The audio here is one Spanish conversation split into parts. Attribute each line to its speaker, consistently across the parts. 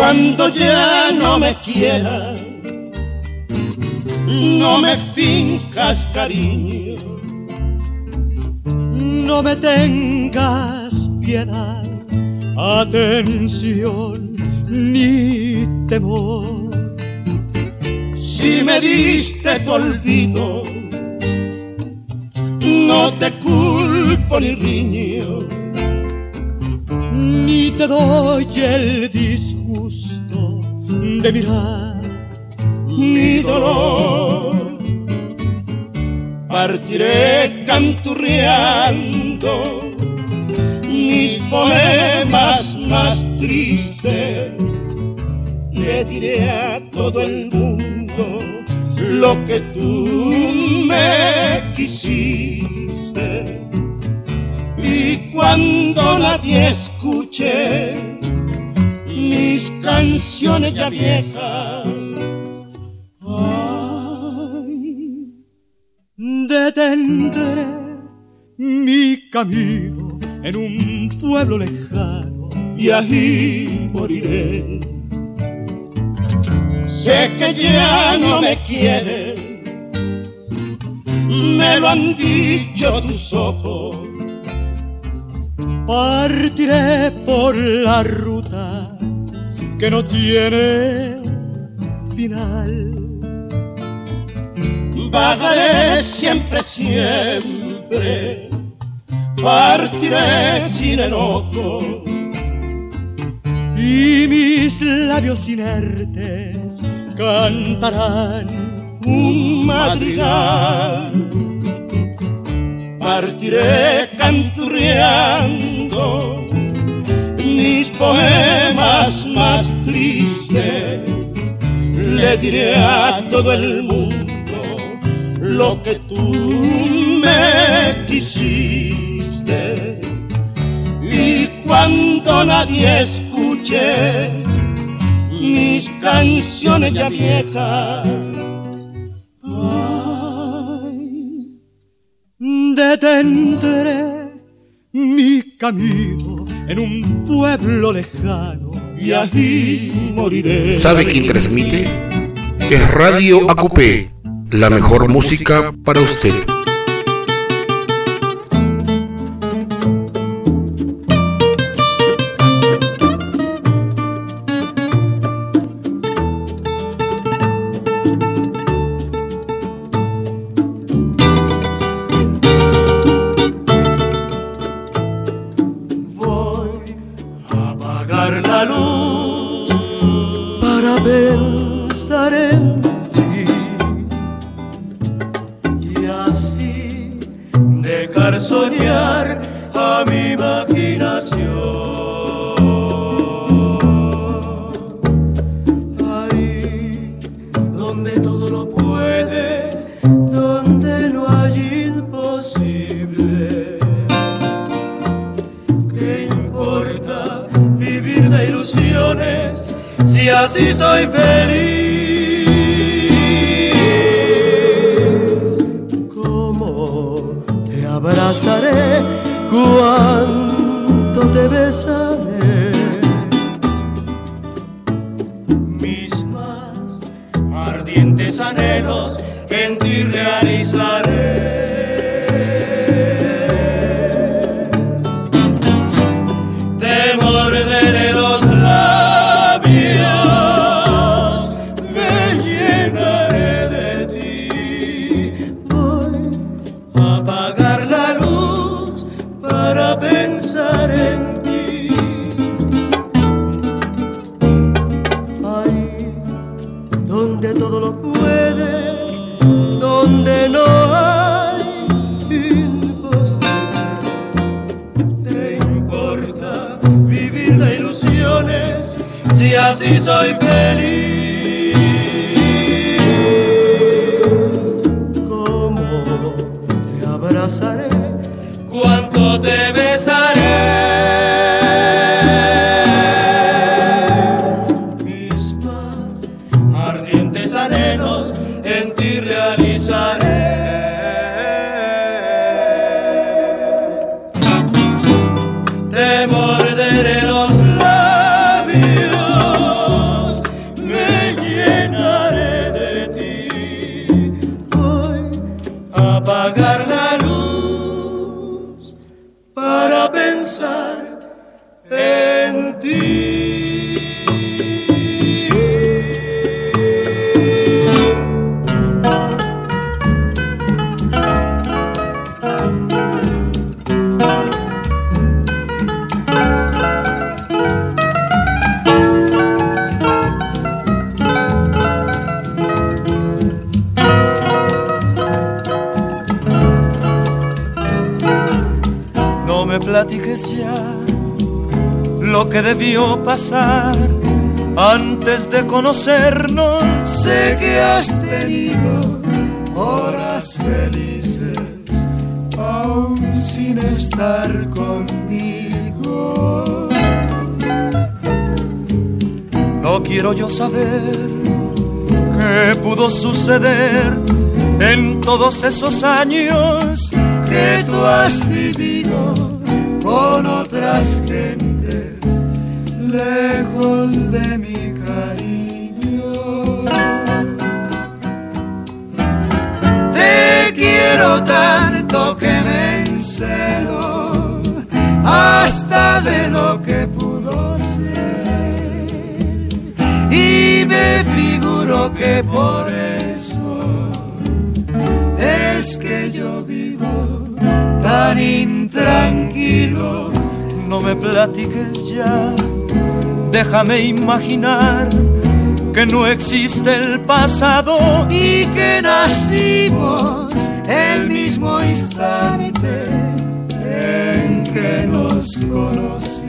Speaker 1: cuando ya no me quieras, no me finjas cariño,
Speaker 2: no me tengas piedad, atención ni temor.
Speaker 1: Si me diste tu olvido, no te culpo ni riño,
Speaker 2: ni te doy el disgusto de mirar
Speaker 1: mi dolor. Partiré canturreando mis poemas más tristes, le diré a todo el mundo lo que tú me quisiste. Y cuando nadie escuche mis canciones ya viejas, ay,
Speaker 2: detendré mi camino en un pueblo lejano
Speaker 1: y ahí moriré. Sé que ya no me quieres, me lo han dicho tus ojos.
Speaker 2: Partiré por la ruta que no tiene final.
Speaker 1: Vagaré siempre, siempre, partiré sin enojo.
Speaker 2: Y mis labios inertes cantarán
Speaker 1: un madrigal. Partiré canturreando mis poemas más tristes, le diré a todo el mundo lo que tú me quisiste. Y cuando nadie escuche mis canciones ya viejas,
Speaker 2: detendré mi camino en un pueblo lejano
Speaker 1: y ahí moriré.
Speaker 3: ¿Sabe quién transmite? Es Radio ACUPE, la mejor música para usted.
Speaker 1: Soñar a mi imaginación, ahí donde todo lo puede, donde no hay imposible. ¿Qué importa vivir de ilusiones si así soy feliz? Abrazaré cuando te besaré, mis más ardientes anhelos en ti realizaré. Te morderé los labios, me llenaré de ti. Voy a apagar la luz para pensar en ti. Ahí donde todo lo puede, donde no hay imposible. ¿Te importa vivir de ilusiones si así soy feliz? ¿Cómo te abrazaré? ¿Cuánto te besaré? Mis más ardientes anhelos en ti realizaré. Te morderé los labios, Platiques ya lo que debió pasar antes de conocernos. Sé que has tenido horas felices aún sin estar conmigo. No quiero yo saber qué pudo suceder en todos esos años que tú has vivido con otras gentes, lejos de mi cariño. Te quiero tanto que me encelo hasta de lo que pudo ser, y me figuro que por eso es que yo vivo tan intranquilo. No me platiques ya, déjame imaginar que no existe el pasado y que nacimos el mismo instante en que nos conocimos.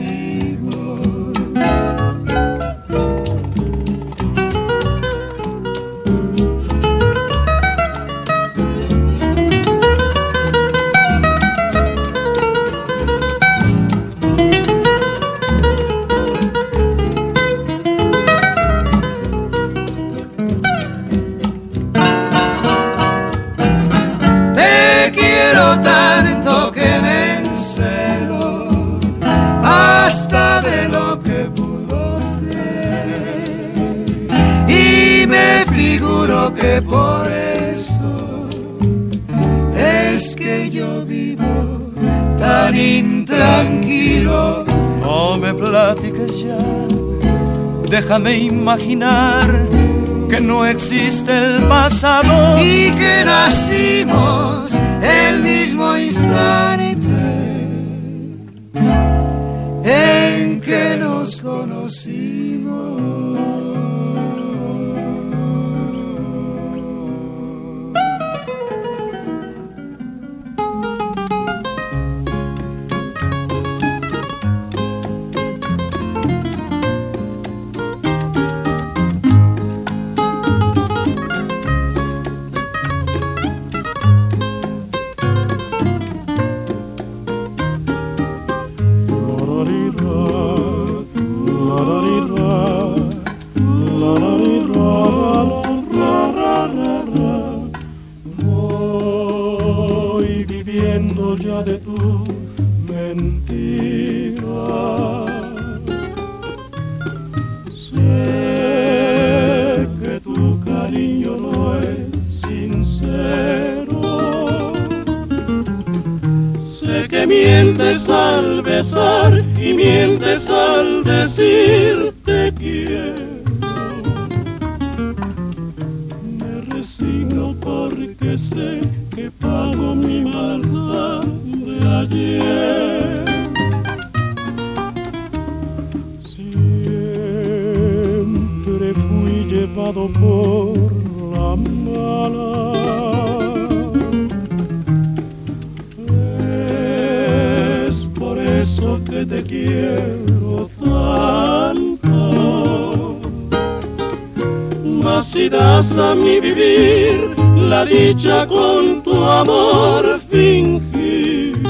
Speaker 1: Tanto que me encelo hasta de lo que pudo ser, y me figuro que por eso es que yo vivo tan intranquilo. No me platiques ya, déjame imaginar que no existe el pasado y que nacimos el mismo instante en que nos conocimos. Voy viviendo ya de tu mentira. Sé que tu cariño no es sincero. Sé que mientes al besar y mientes al decir te quiero. Me resigno porque sé que pago mi maldad de ayer. Siempre fui llevado por la mala. Es por eso que te quiero tanto. Mas si das a mi vivir la dicha con tu amor fingido,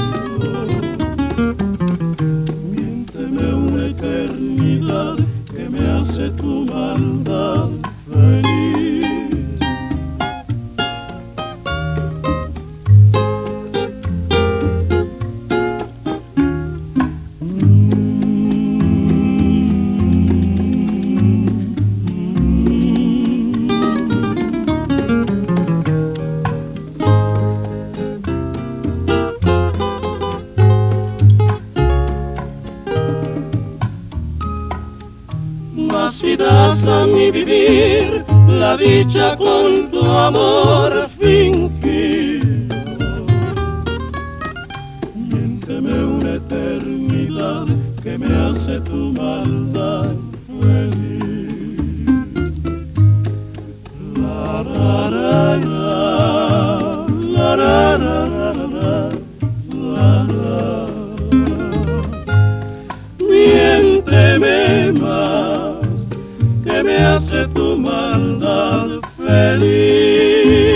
Speaker 1: miénteme una eternidad que me hace tu maldad feliz. si das a mi vivir la dicha con tu amor fingido. Miénteme una eternidad que me hace tu maldad feliz. La, la, la, la, la, la, la, la, la, la, la. Miénteme más que me hace tu maldad feliz.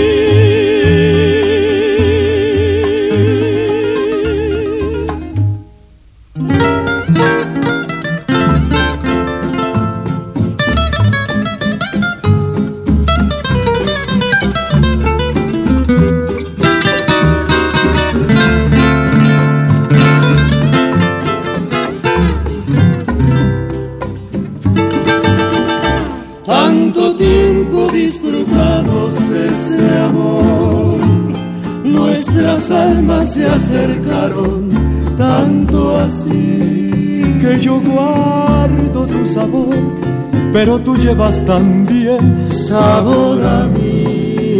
Speaker 1: Ese amor, nuestras almas se acercaron tanto así
Speaker 2: que yo guardo tu sabor, pero tú llevas también
Speaker 1: sabor a mí.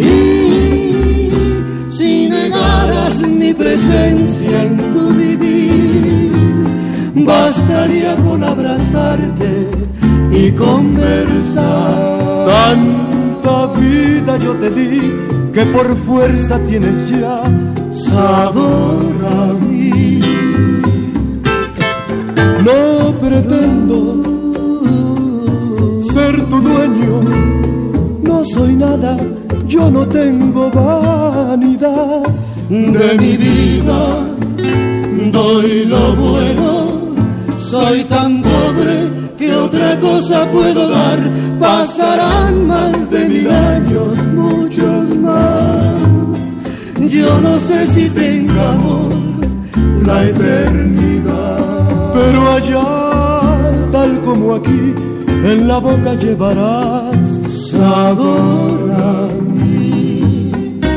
Speaker 1: Si negaras mi presencia en tu vivir, bastaría con abrazarte y conversar.
Speaker 2: Tanta vida yo te di que por fuerza tienes ya
Speaker 1: sabor a mí.
Speaker 2: No pretendo ser tu dueño, no soy nada, yo no tengo vanidad.
Speaker 1: De mi vida doy lo bueno, soy tan pobre que otra cosa puedo dar. Pasarán más de 1000 años, muchos más. Yo no sé si tenga amor la eternidad,
Speaker 2: pero allá, tal como aquí, en la boca llevarás
Speaker 1: sabor a mí.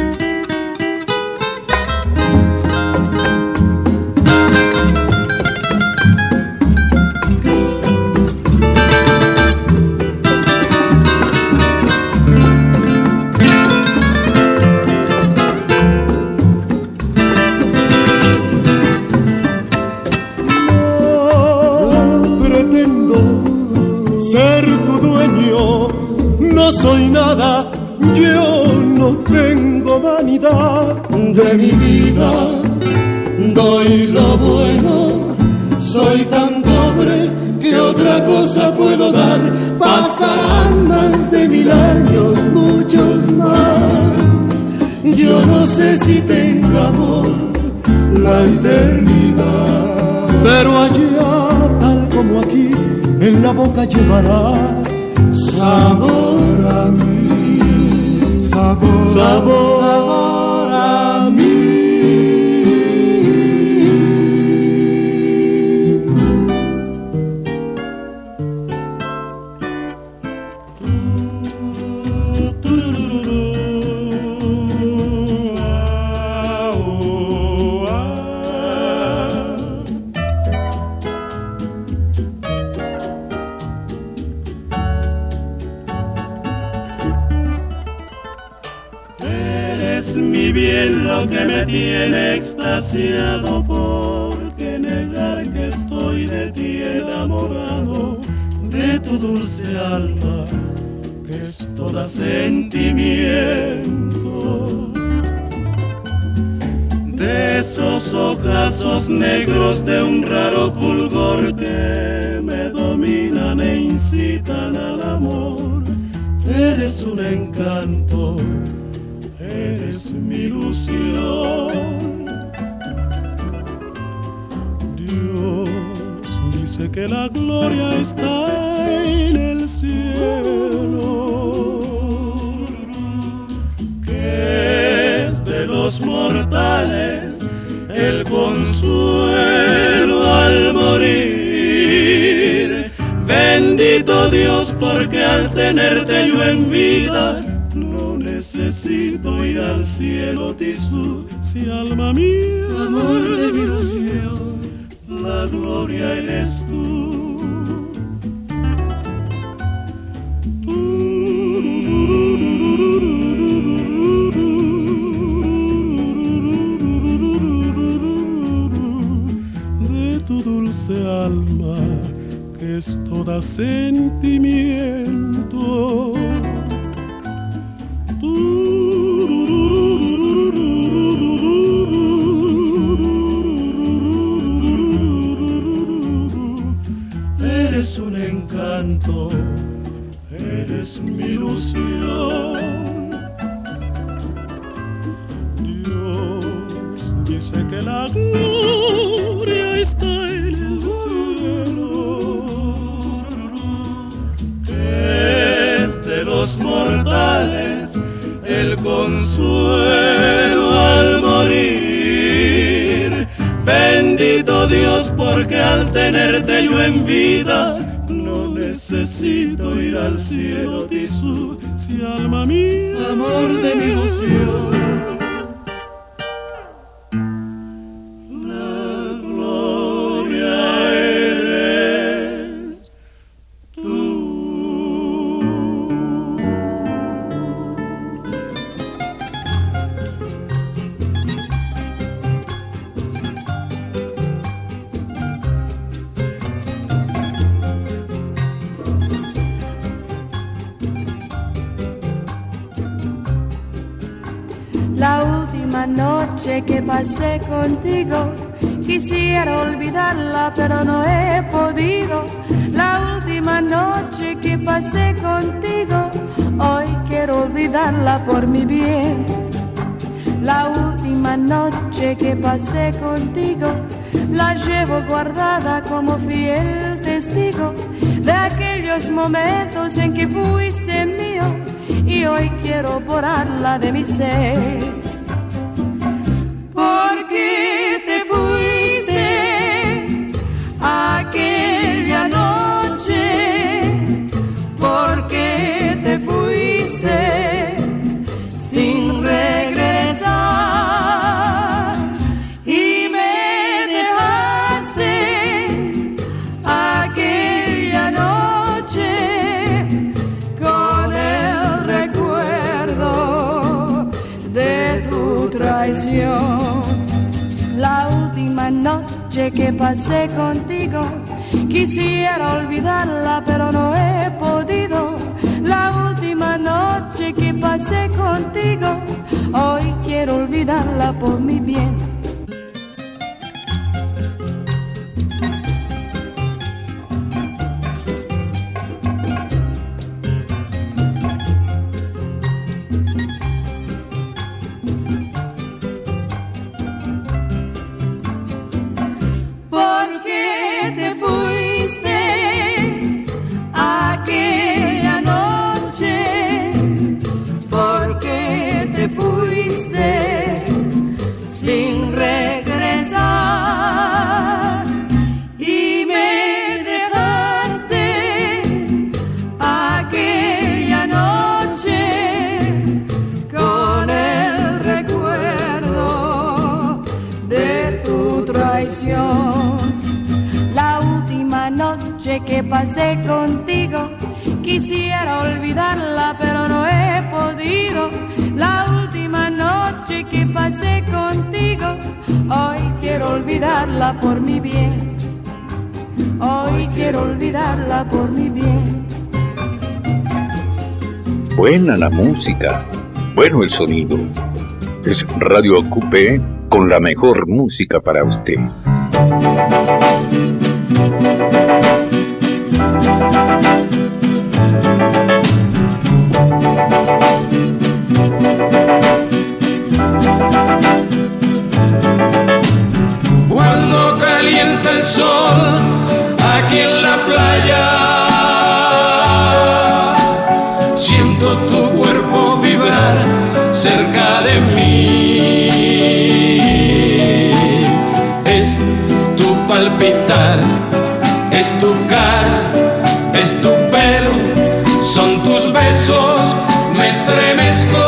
Speaker 2: No soy nada, yo no tengo vanidad.
Speaker 1: De mi vida doy lo bueno, soy tan pobre que otra cosa puedo dar. Pasarán más de 1000 años, muchos más. Yo no sé si tenga amor la eternidad,
Speaker 2: pero allá, tal como aquí, en la boca llevarás
Speaker 1: sabor a mí,
Speaker 2: sabor,
Speaker 1: sabor, sabor a mí. Es mi bien lo que me tiene extasiado, porque negar que estoy de ti enamorado, de tu dulce alma que es toda sentimiento, de esos ojazos negros de un raro fulgor que me dominan e incitan al amor. Eres un encanto, eres mi ilusión. Dios dice que la gloria está en el cielo, que es de los mortales el consuelo al morir. Bendito Dios, porque al tenerte yo en vida no necesito ir al cielo tisú. Si alma mía, amor de mi ilusión, la gloria eres tú.
Speaker 2: toda sentimiento. Eres un encanto, eres mi ilusión. Dios dice que la gloria está en el cielo, es de los mortales el consuelo al morir. Bendito Dios, porque al tenerte yo en vida no necesito ir al cielo. Tisú, si alma mía, amor de mi ilusión.
Speaker 4: La última noche que pasé contigo, quisiera olvidarla pero no he podido. La última noche que pasé contigo, hoy quiero olvidarla por mi bien. La última noche que pasé contigo, la llevo guardada como fiel testigo de aquellos momentos en que fuiste mío, y hoy quiero borrarla de mi ser. Porque te fuiste aquella noche, porque te fuiste sin regresar y me dejaste aquella noche con el recuerdo de tu traición. La última noche que pasé contigo, quisiera olvidarla pero no he podido. La última noche que pasé contigo, hoy quiero olvidarla por mi bien. La última noche que pasé contigo, quisiera olvidarla pero no he podido. La última noche que pasé contigo, hoy quiero olvidarla por mi bien. Hoy quiero olvidarla por mi bien.
Speaker 5: Buena la música, bueno el sonido. Es Radio Acupé con la mejor música para usted.
Speaker 1: Cuando calienta el sol aquí en la playa, siento tu cuerpo vibrar cerca de mí. Es tu palpitar, es tu cara, es tu pelo, son tus besos, me estremezco.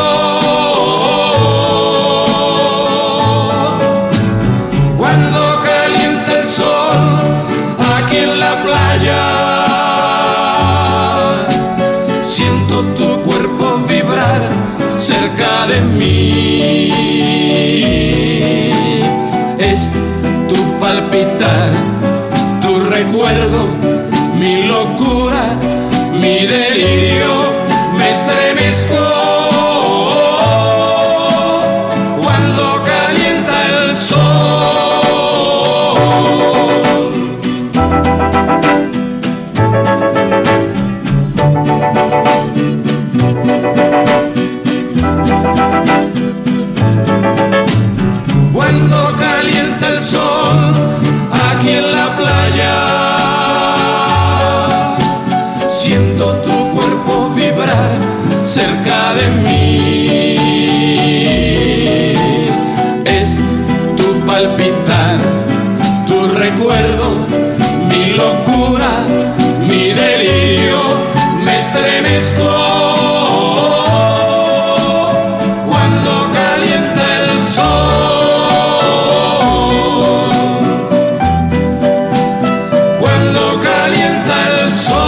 Speaker 1: Cuando calienta el sol aquí en la playa, siento tu cuerpo vibrar cerca de mí. Es tu palpitar, tu recuerdo, mi
Speaker 2: cerca de mí. Es tu palpitar, tu recuerdo, mi locura, mi delirio, me estremezco cuando calienta el sol, cuando calienta el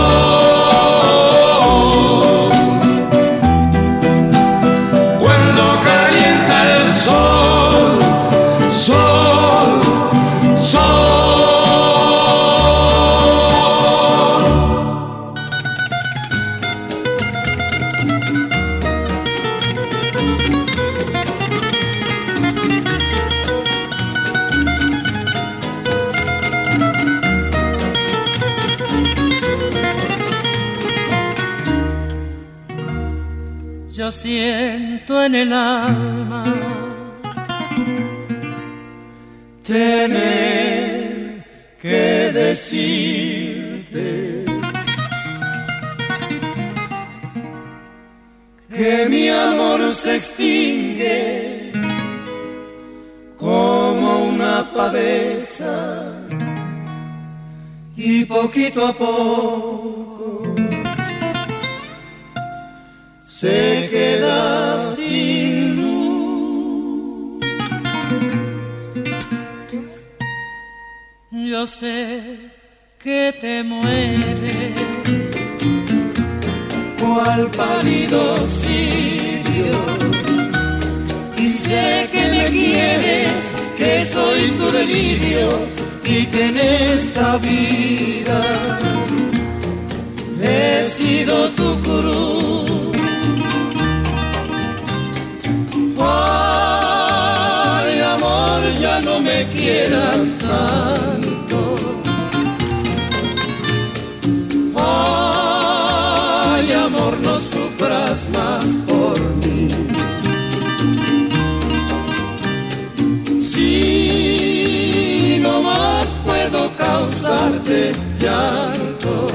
Speaker 2: sol, cuando calienta el sol, sol, sol.
Speaker 6: Yo siento en el alma
Speaker 1: tener que decirte que mi amor se extingue como una pavesa y poquito a poco se queda sin luz.
Speaker 6: Yo sé que te mueres,
Speaker 1: cual pálido cirio, y sé que me quieres, que soy tu delirio, y que en esta vida he sido tu cruz. Ay, amor, ya no me quieras tanto. Ay, amor, no sufras más por mí. Si no más puedo causarte llanto.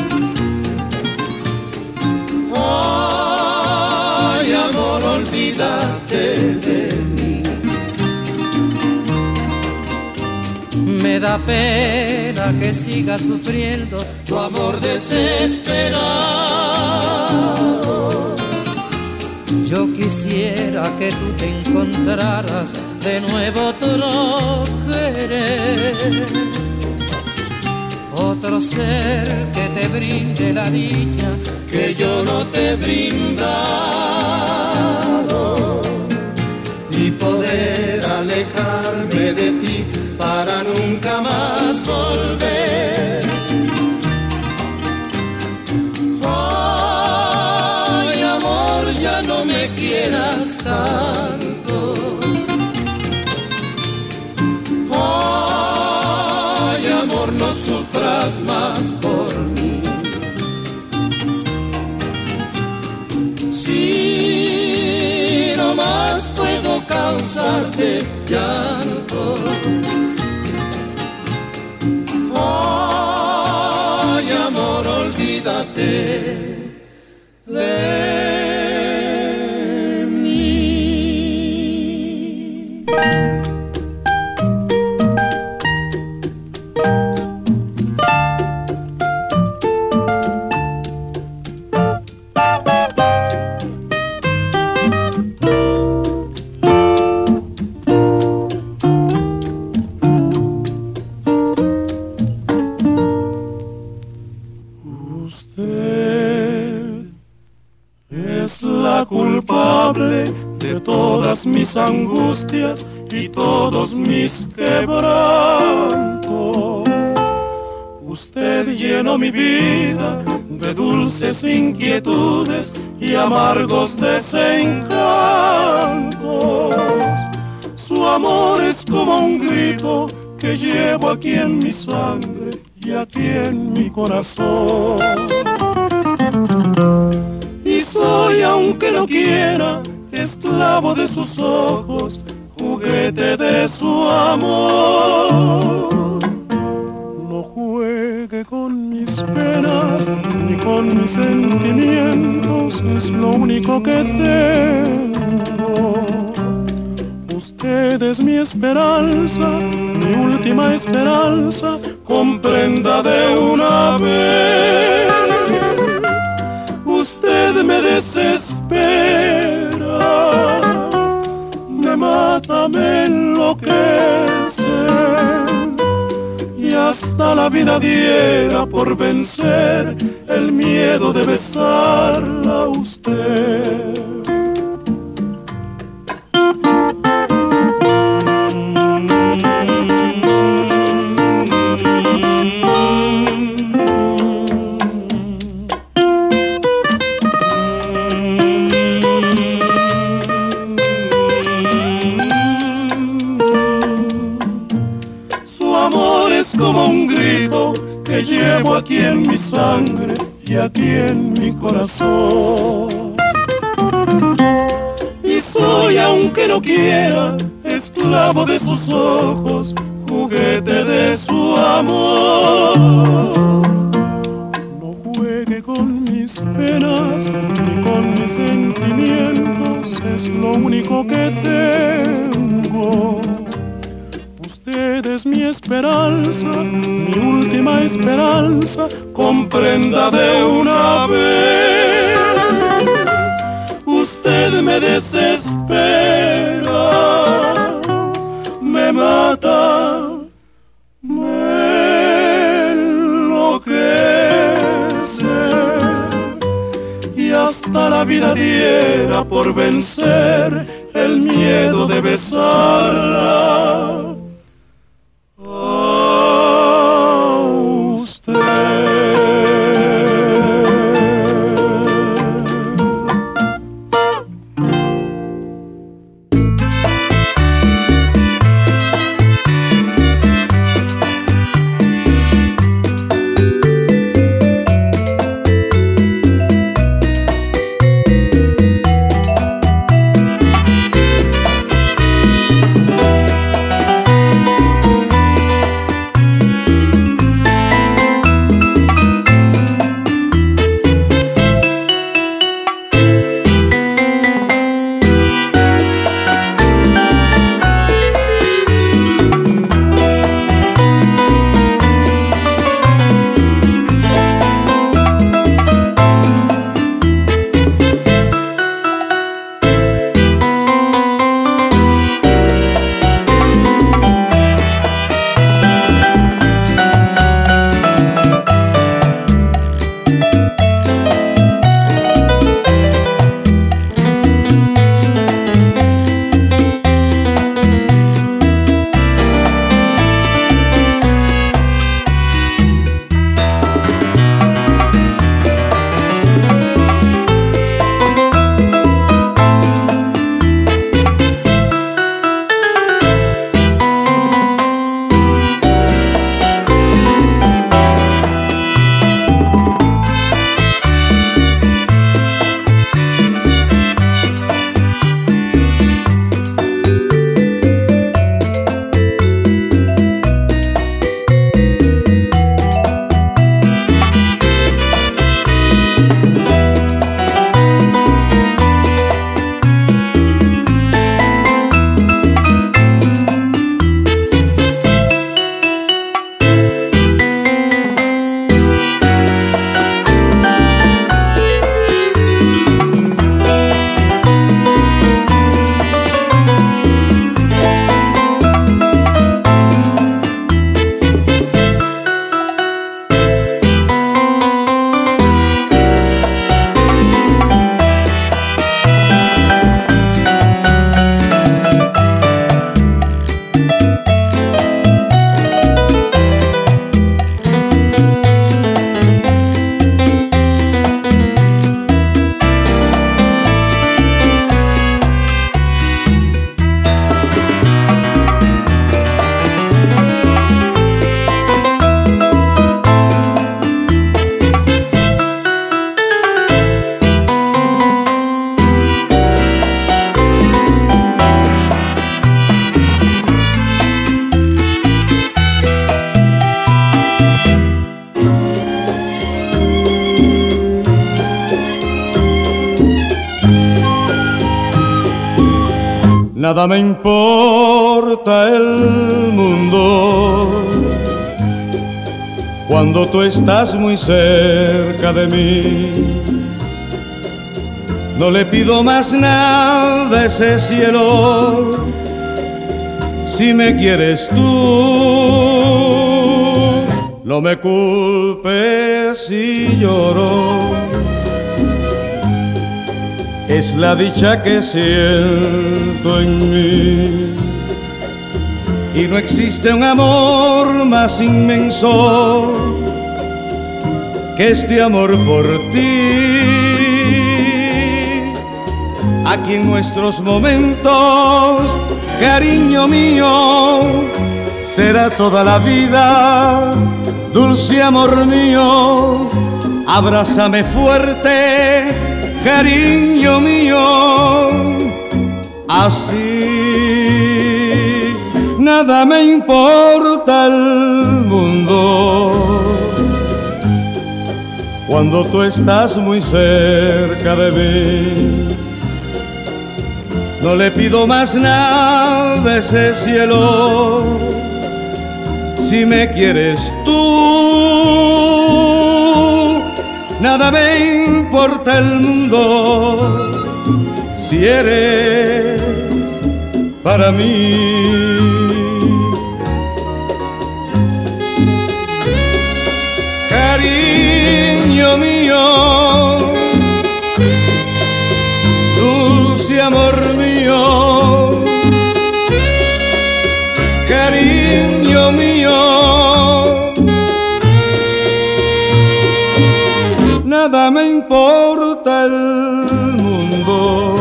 Speaker 1: Ay, amor, olvídate de mí.
Speaker 6: me da pena que sigas sufriendo tu amor desesperado. Yo quisiera que tú te encontraras de nuevo otro querer, otro ser que te brinde la dicha que yo no te he brindado,
Speaker 1: y poder alejarme de ti para nunca más volver. Ay, amor, ya no me quieras tanto. Ay, amor, no sufras más por mí. Si no más puedo causarte llanto. Ay, amor, olvídate de mí.
Speaker 2: Culpable de todas mis angustias y todos mis quebrantos. Usted llenó mi vida de dulces inquietudes y amargos desencantos. Su amor es como un grito que llevo aquí en mi sangre y aquí en mi corazón. Y soy, aunque no quiera, esclavo de sus ojos, juguete de su amor. No juegue juegue con mis penas ni con mis sentimientos, es lo único que tengo. Usted es mi esperanza, mi última esperanza, comprenda de una vez. Usted me desespera, me mata, me enloquece, y hasta la vida diera por vencer el miedo de besarla a usted. Como un grito que llevo aquí en mi sangre y aquí en mi corazón. Y soy, aunque no quiera, esclavo de sus ojos, juguete de su amor. No juegue con mis penas ni con mis sentimientos, es lo único que tengo. Usted es mi esperanza, mi última esperanza, comprenda de una vez. Usted me desespera, me mata, me enloquece, y hasta la vida diera por vencer el miedo de besarla.
Speaker 1: nada me importa el mundo cuando tú estás muy cerca de mí. No le pido más nada a ese cielo si me quieres tú. No me culpes si lloro, es la dicha que siento en mí. Y no existe un amor más inmenso que este amor por ti. Aquí en nuestros momentos, cariño mío, será toda la vida, dulce amor mío. Abrázame fuerte, cariño mío, así nada me importa el mundo cuando tú estás muy cerca de mí. No le pido más nada a ese cielo si me quieres tú. Nada me importa el mundo si eres para mí. Cariño mío, dulce amor mío, cariño mío, nada me importa el mundo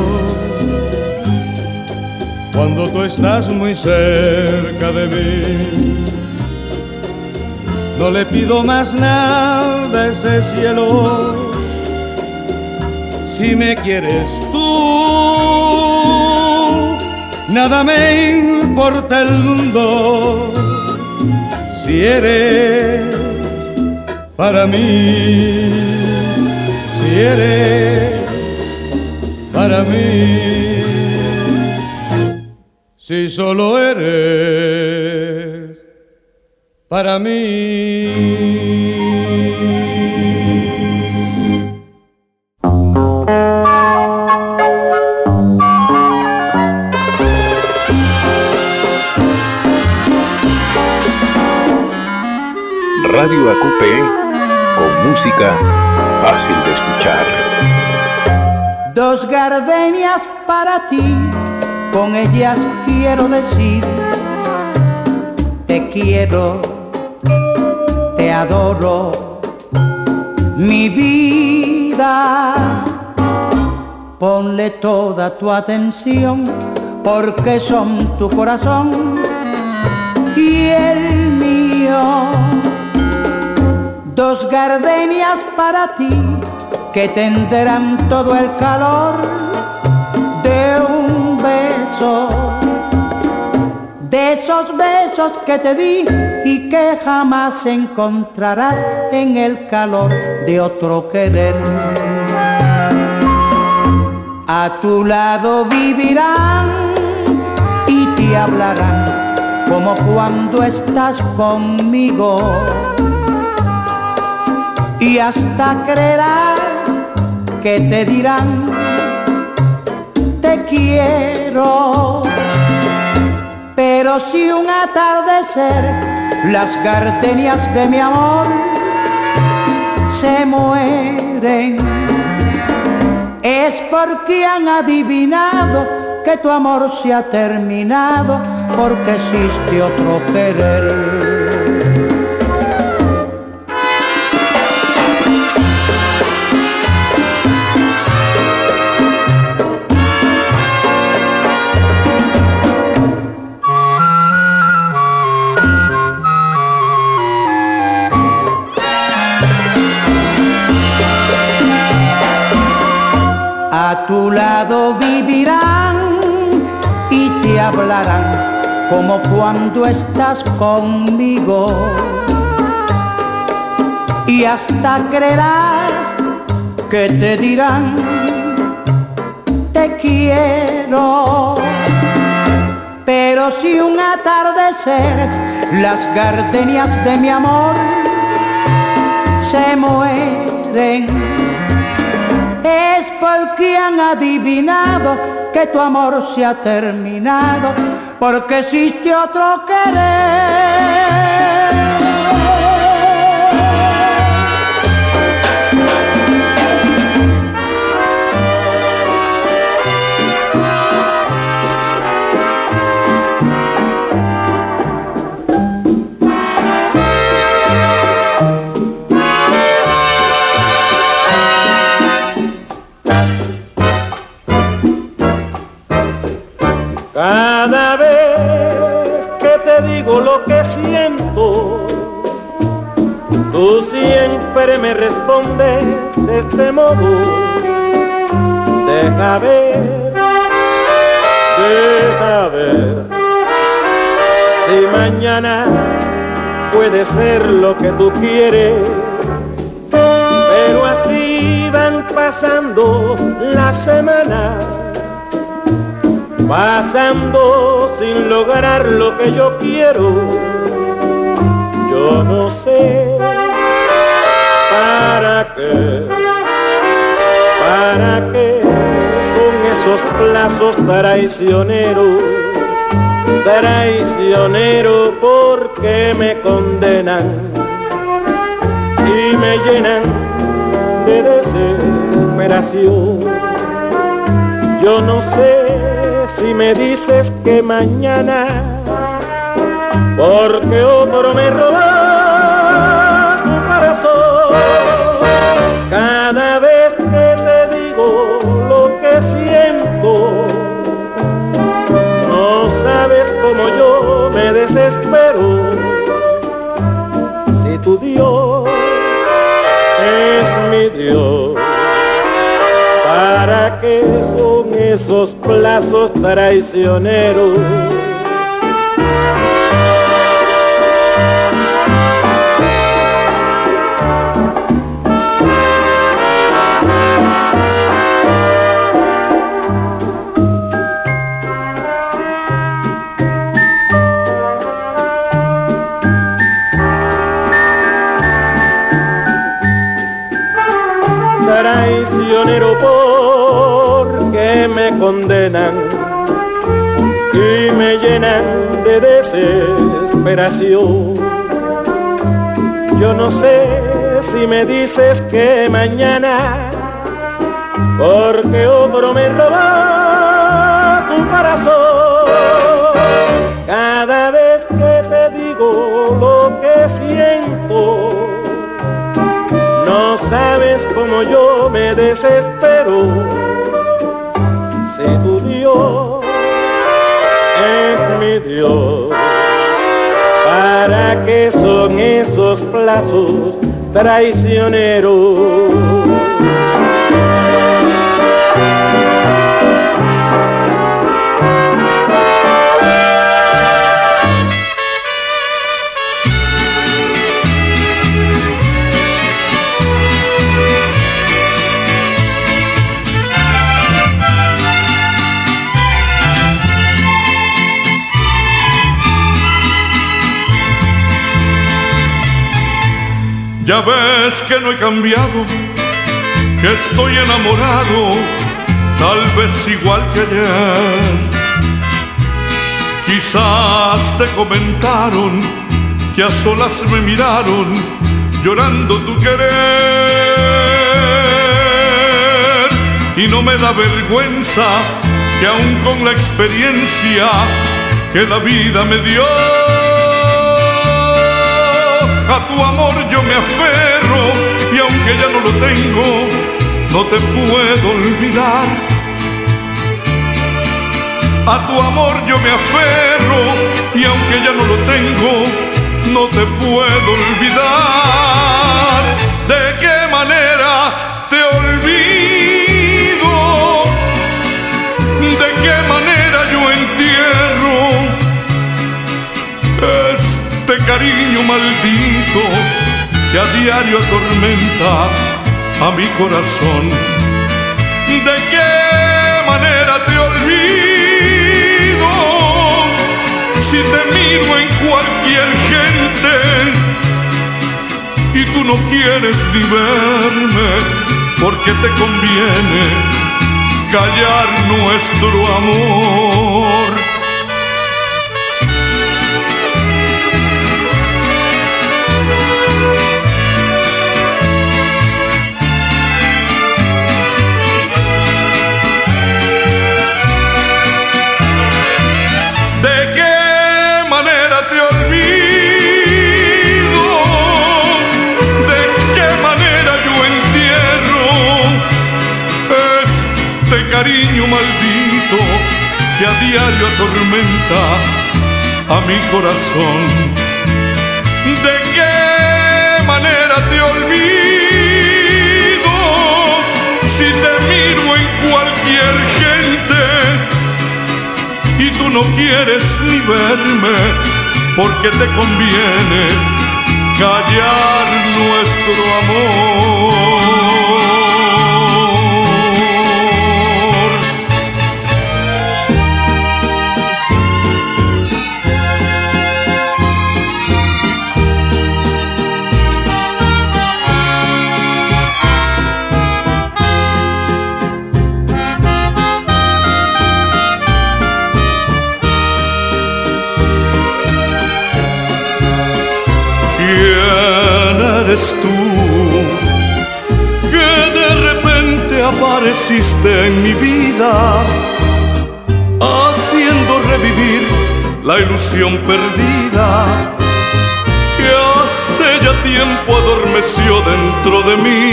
Speaker 1: cuando tú estás muy cerca de mí. No le pido más nada a ese cielo si me quieres tú. Nada me importa el mundo si eres para mí, si eres para mí, si solo eres para mí.
Speaker 5: Radio Acupé, con música fácil de escuchar.
Speaker 7: Dos gardenias para ti, con ellas quiero decir: te quiero, te adoro, mi vida. Ponle toda tu atención, porque son tu corazón y el mío. Dos gardenias para ti, que tendrán todo el calor de un beso, de esos besos que te di y que jamás encontrarás en el calor de otro querer. A tu lado vivirán y te hablarán como cuando estás conmigo, y hasta creerás que te dirán te quiero. Pero si un atardecer las gardenias de mi amor se mueren, es porque han adivinado que tu amor se ha terminado, porque existe otro querer. A tu lado vivirán y te hablarán como cuando estás conmigo, y hasta creerás que te dirán te quiero. Pero si un atardecer las gardenias de mi amor se mueren, es porque han adivinado que tu amor se ha terminado, porque existe otro querer.
Speaker 8: Cada vez que te digo lo que siento, tú siempre me respondes de este modo. Deja ver, si mañana puede ser lo que tú quieres, pero así van pasando las semanas, pasando sin lograr lo que yo quiero. Yo no sé para qué son esos plazos traicioneros, porque me condenan y me llenan de desesperación. Yo no sé si me dices que mañana, porque otro me roba tu corazón. Cada vez que te digo lo que siento, no sabes cómo yo me desespero. Si tu Dios es mi Dios, ¿para qué son esos plazos traicioneros? Traicionero porque me condenan y me llenan de desesperación. Yo no sé si me dices que mañana, porque otro me roba tu corazón. Cada vez que te digo lo que siento, no sabes cómo yo me desespero. Si tu Dios es mi Dios, ¿para qué son esos plazos traicioneros?
Speaker 9: Ya ves que no he cambiado, que estoy enamorado, tal vez igual que ayer. Quizás te comentaron que a solas me miraron, llorando tu querer. Y no me da vergüenza que aún con la experiencia que la vida me dio, a tu amor yo me aferro, y aunque ya no lo tengo, no te puedo olvidar. A tu amor yo me aferro, y aunque ya no lo tengo, no te puedo olvidar. ¿De qué manera te olvido? ¿De qué manera yo entierro este cariño maldito que a diario atormenta a mi corazón? ¿De qué manera te olvido? si te miro en cualquier gente y tú no quieres ni verme, porque te conviene callar nuestro amor. Cariño maldito que a diario atormenta a mi corazón. ¿De qué manera te olvido si te miro en cualquier gente y tú no quieres ni verme, porque te conviene callar nuestro amor? Eres tú que de repente apareciste en mi vida, haciendo revivir la ilusión perdida que hace ya tiempo adormeció dentro de mí.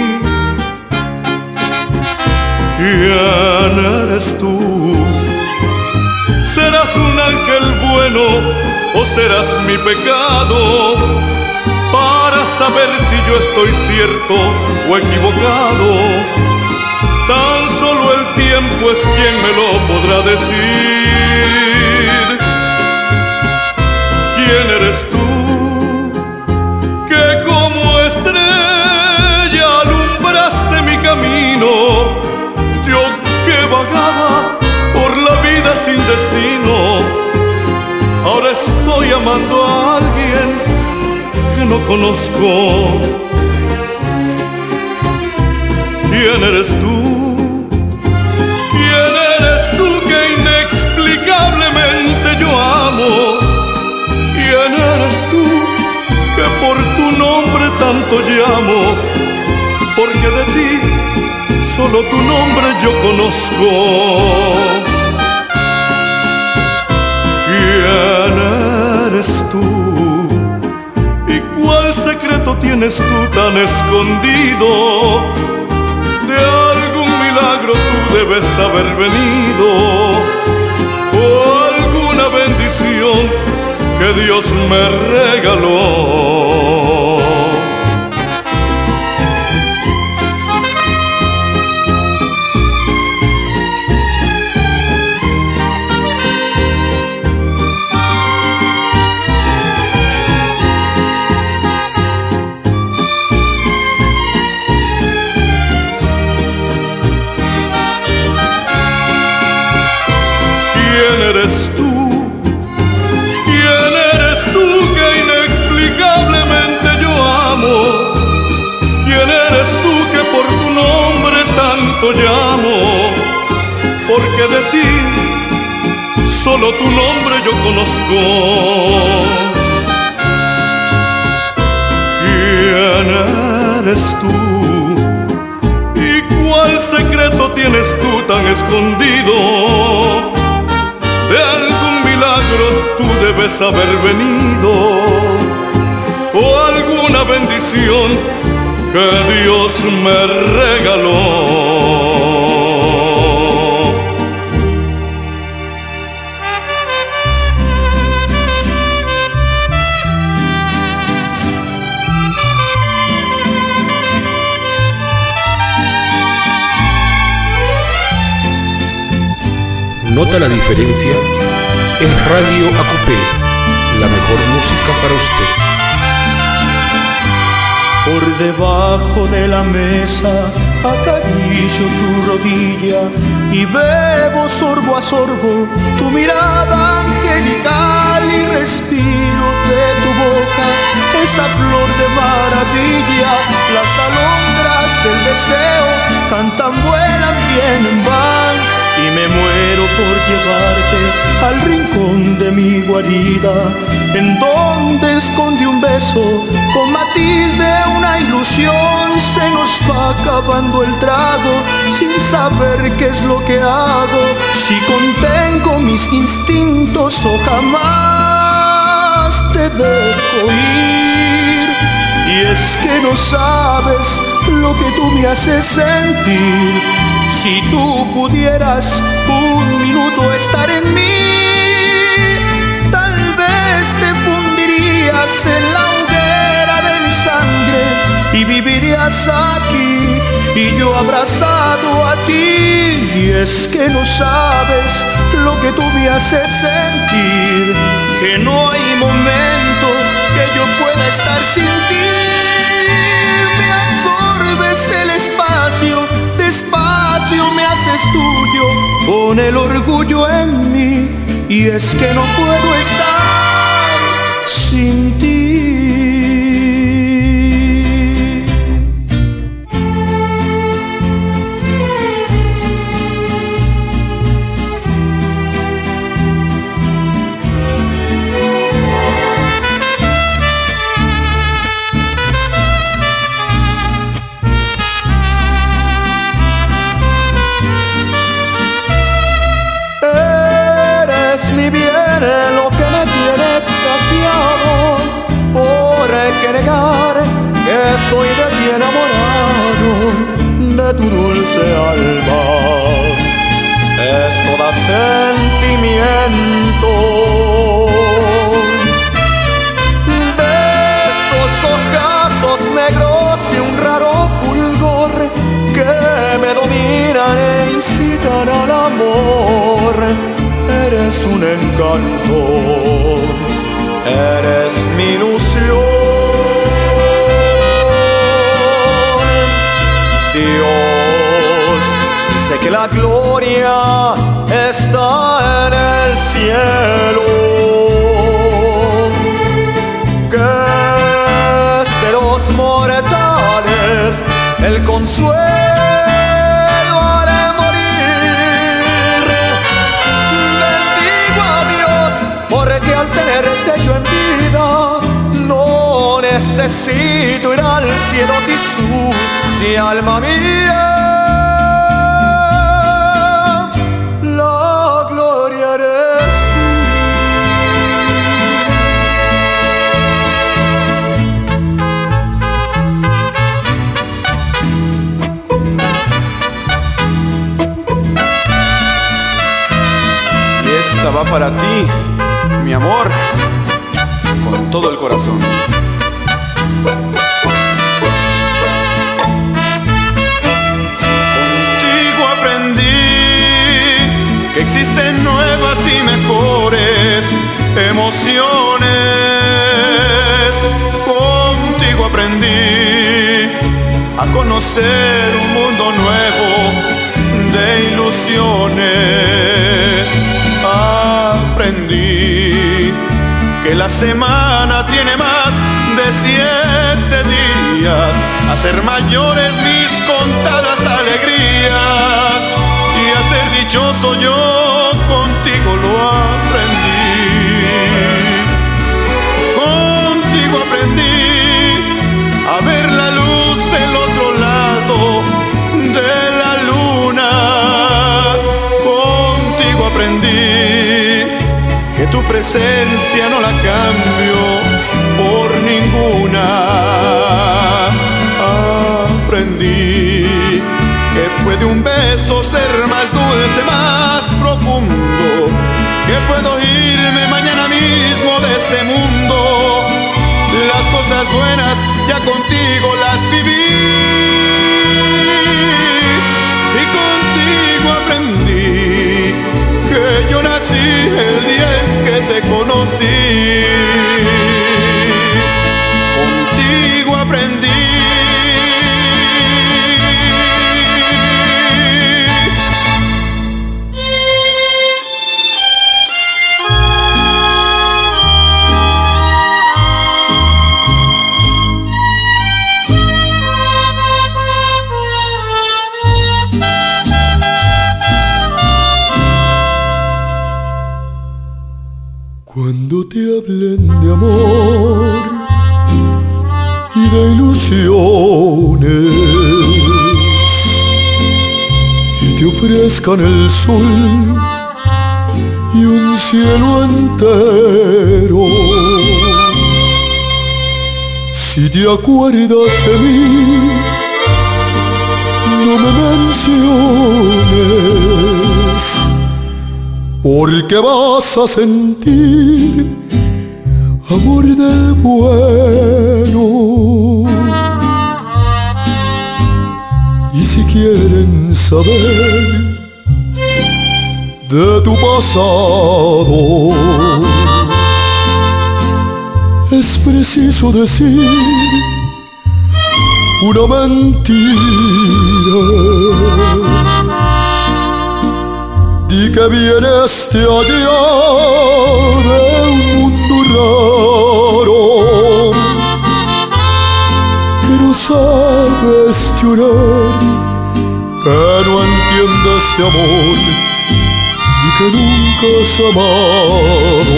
Speaker 9: ¿Quién eres tú? ¿Serás un ángel bueno o serás mi pecado? Para saber si yo estoy cierto o equivocado, tan solo el tiempo es quien me lo podrá decir. ¿Quién eres tú que como estrella alumbraste mi camino? Yo que vagaba por la vida sin destino, ahora estoy amando a alguien que no conozco. ¿Quién eres tú? ¿Quién eres tú que inexplicablemente yo amo? ¿Quién eres tú que por tu nombre tanto llamo? Porque de ti solo tu nombre yo conozco. ¿Quién eres tú? ¿Cuál secreto tienes tú tan escondido? De algún milagro tú debes haber venido, o alguna bendición que Dios me regaló. ¿Quién eres tú? ¿Quién eres tú que inexplicablemente yo amo? ¿Quién eres tú que por tu nombre tanto llamo? Porque de ti solo tu nombre yo conozco. ¿Quién eres tú? ¿Y cuál secreto tienes tú tan escondido? De algún milagro tú debes haber venido, o alguna bendición que Dios me regaló.
Speaker 3: ¿Nota la diferencia? Es Radio Acupé, la mejor música para usted.
Speaker 8: Por debajo de la mesa
Speaker 10: acaricio tu rodilla y bebo sorbo a sorbo tu mirada angelical y respiro de tu boca esa flor de maravilla. Las alondras del deseo cantan, vuelan, vienen, van y me muero por llevarte al rincón de mi guarida, en donde esconde un beso con matiz de una ilusión. Se nos va acabando el trago sin saber qué es lo que hago, si contengo mis instintos o jamás te dejo ir. Y es que no sabes lo que tú me haces sentir. Si tú pudieras un minuto estar en mí, tal vez te fundirías en la hoguera de mi sangre y vivirías aquí y yo abrazado a ti. Y es que no sabes lo que tú me haces sentir, que no hay momento que yo pueda estar sin ti. Me absorbes el espacio, despacio me haces tuyo con el orgullo en mí. Y es que no puedo estar sin ti. Lo que me tiene extasiado, por que negar que estoy de ti enamorado, de tu dulce alma. Es toda sentimiento, de esos ojazos negros y un raro fulgor que me dominan e incitan al amor. Eres un encanto, eres mi ilusión. Dios dice que la gloria está en el cielo, que es de los mortales el consuelo. Porque al tenerte yo en vida no necesito ir al cielo, si alma mía, la gloria eres tú. Y esta va para ti, mi amor, con todo el corazón. Contigo aprendí que existen nuevas y mejores emociones. Contigo aprendí a conocer un mundo nuevo de ilusiones. Aprendí que la semana tiene más de 7 días, a ser mayores mis contadas alegrías y a ser dichoso yo contigo lo aprendí. Contigo aprendí a ver la luz del otro lado de la luna. Contigo aprendí que tu presencia no la cambio por ninguna. Aprendí que puede un beso ser más dulce, más profundo, que puedo irme mañana mismo de este mundo. Las cosas buenas ya contigo las viví y contigo aprendí que yo nací el día en que te conocí. Contigo aprendí
Speaker 1: Cuando te hablen de amor y de ilusiones y te ofrezcan el sol y un cielo entero, si te acuerdas de mí, no me menciones, porque vas a sentir amor del bueno. Y si quieren saber de tu pasado, es preciso decir una mentira. Di que vienes de allá, de un mundo raro, que no sabes llorar, que no entiendes de amor y que nunca has amado.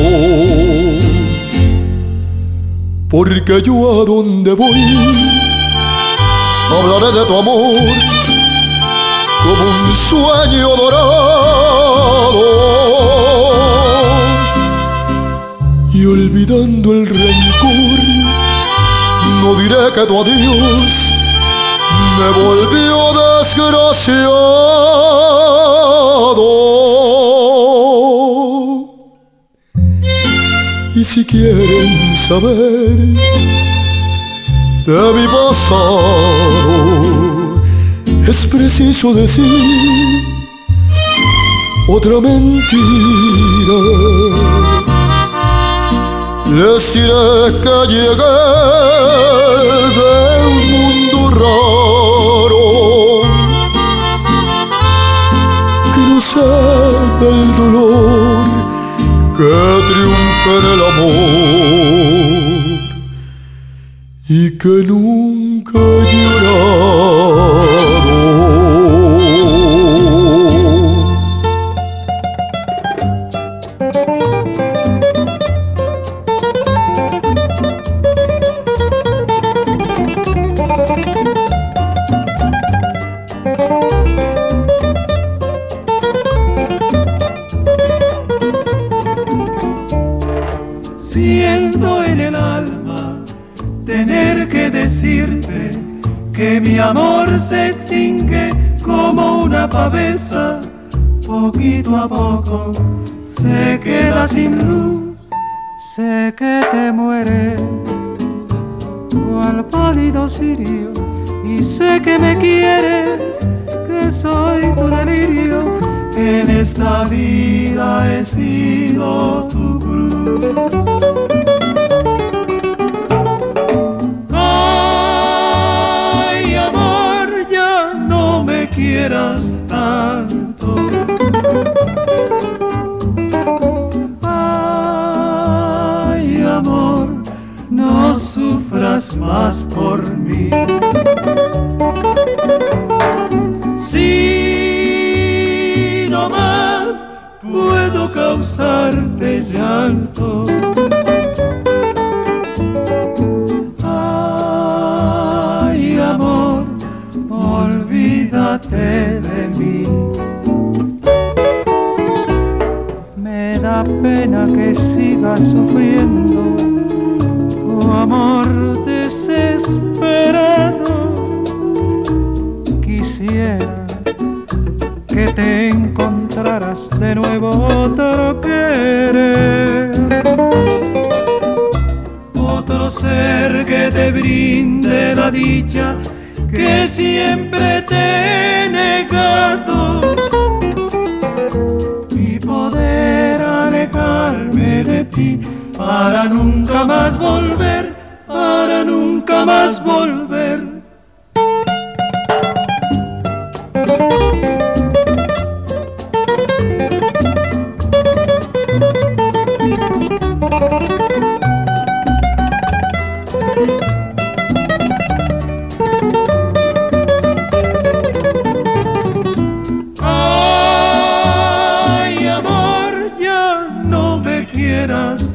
Speaker 1: Porque yo a donde voy hablaré de tu amor como un sueño dorado, y olvidando el rencor no diré que tu adiós me volvió desgraciado. Y si quieren saber de mi pasado, es preciso decir otra mentira. Les diré que llegué de un mundo raro, que no sabe el dolor, que triunfa en el amor y que nunca he llorado.
Speaker 2: Siento en el alma tener que decirte que mi amor se extingue como una pavesa, poquito a poco se queda sin luz.
Speaker 6: Sé que te mueres cual pálido cirio y sé que me quieres, que soy tu delirio.
Speaker 2: En esta vida he sido tu cruz. Ay, amor, ya no me quieras tanto. Ay, amor, no sufras más por mí. Si no más puedo causarte llanto. Ay, amor, olvídate de mí.
Speaker 6: Me da pena que sigas sufriendo tu amor desesperado. Quisiera que te encontraras de nuevo otro querer,
Speaker 2: otro ser que te brinde la dicha que siempre te he negado, y poder alejarme de ti para nunca más volver, para nunca más volver. Ay, amor, ya no me quieras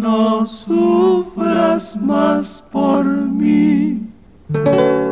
Speaker 6: no sufras más por mí.